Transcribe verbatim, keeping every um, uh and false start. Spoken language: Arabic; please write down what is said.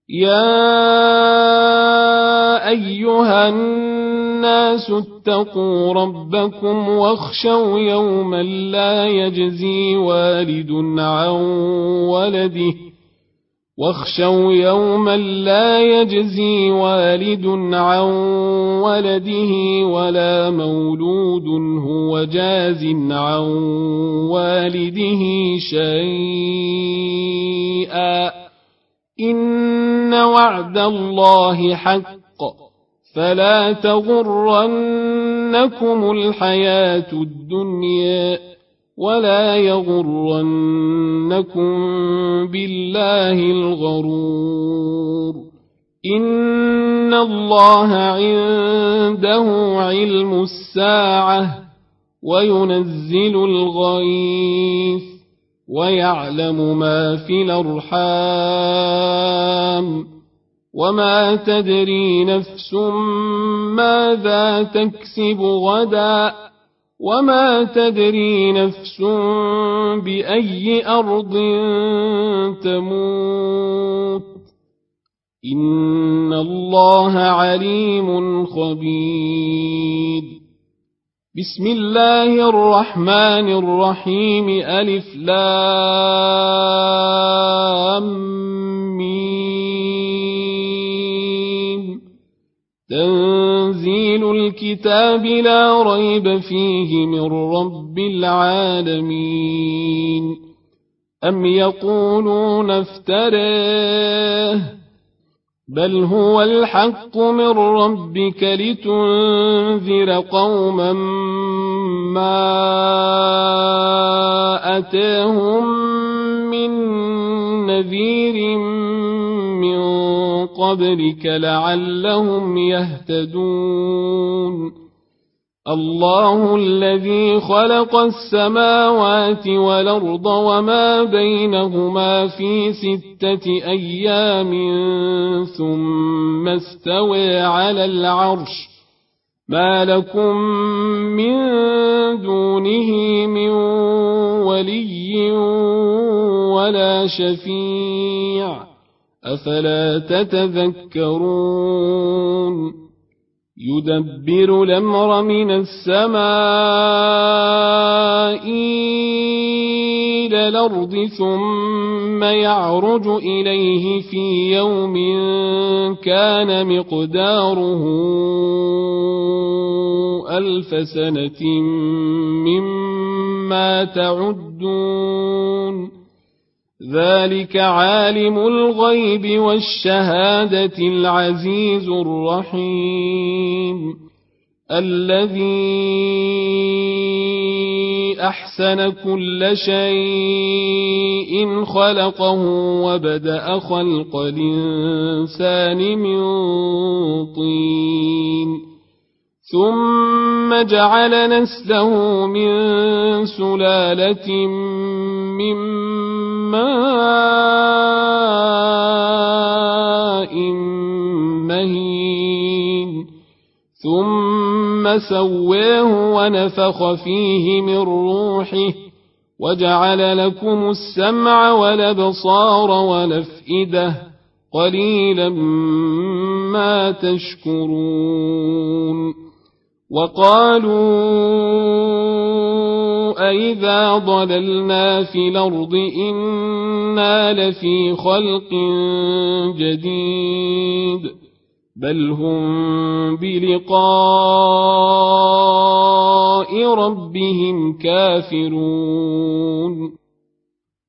يا أيها الناس اتقوا ربكم واخشوا يوما لا يجزي والد عن ولده واخشوا يوما لا يجزي والد عن ولده ولا مولود هو جاز عن والده شيئا إن وعد الله حق فلا تغرنكم الحياة الدنيا ولا يغرنكم بالله الغرور إن الله عنده علم الساعة وينزل الغيث ويعلم ما في الأرحام وما تدري نفس ماذا تكسب غدا وما تدري نفس بأي أرض تموت إن الله عليم خبير بسم الله الرحمن الرحيم ألف لام ميم تنزيل الكتاب لا ريب فيه من رب العالمين أم يقولون افتراه بل هو الحق من ربك لتنذر قوما ما أتاهم من نذير من قبلك لعلهم يهتدون الله الذي خلق السماوات والأرض وما بينهما في ستة أيام ثم استوى على العرش ما لكم من دونه من ولي ولا شفيع أفلا تتذكرون يدبر الأمر من السماء إلى الأرض ثم يعرج إليه في يوم كان مقداره ألف سنة مما تعدون ذلك عالم الغيب والشهادة العزيز الرحيم الذي أحسن كل شيء خلقه وبدأ خلق الإنسان من طين ثم جعل نسله من سلالة من ماء مهين ثم سواه ونفخ فيه من روحه وجعل لكم السمع والأبصار والأفئدة قليلا ما تشكرون وقالوا أئذا ضللنا في الأرض إنا لفي خلق جديد بل هم بلقاء ربهم كافرون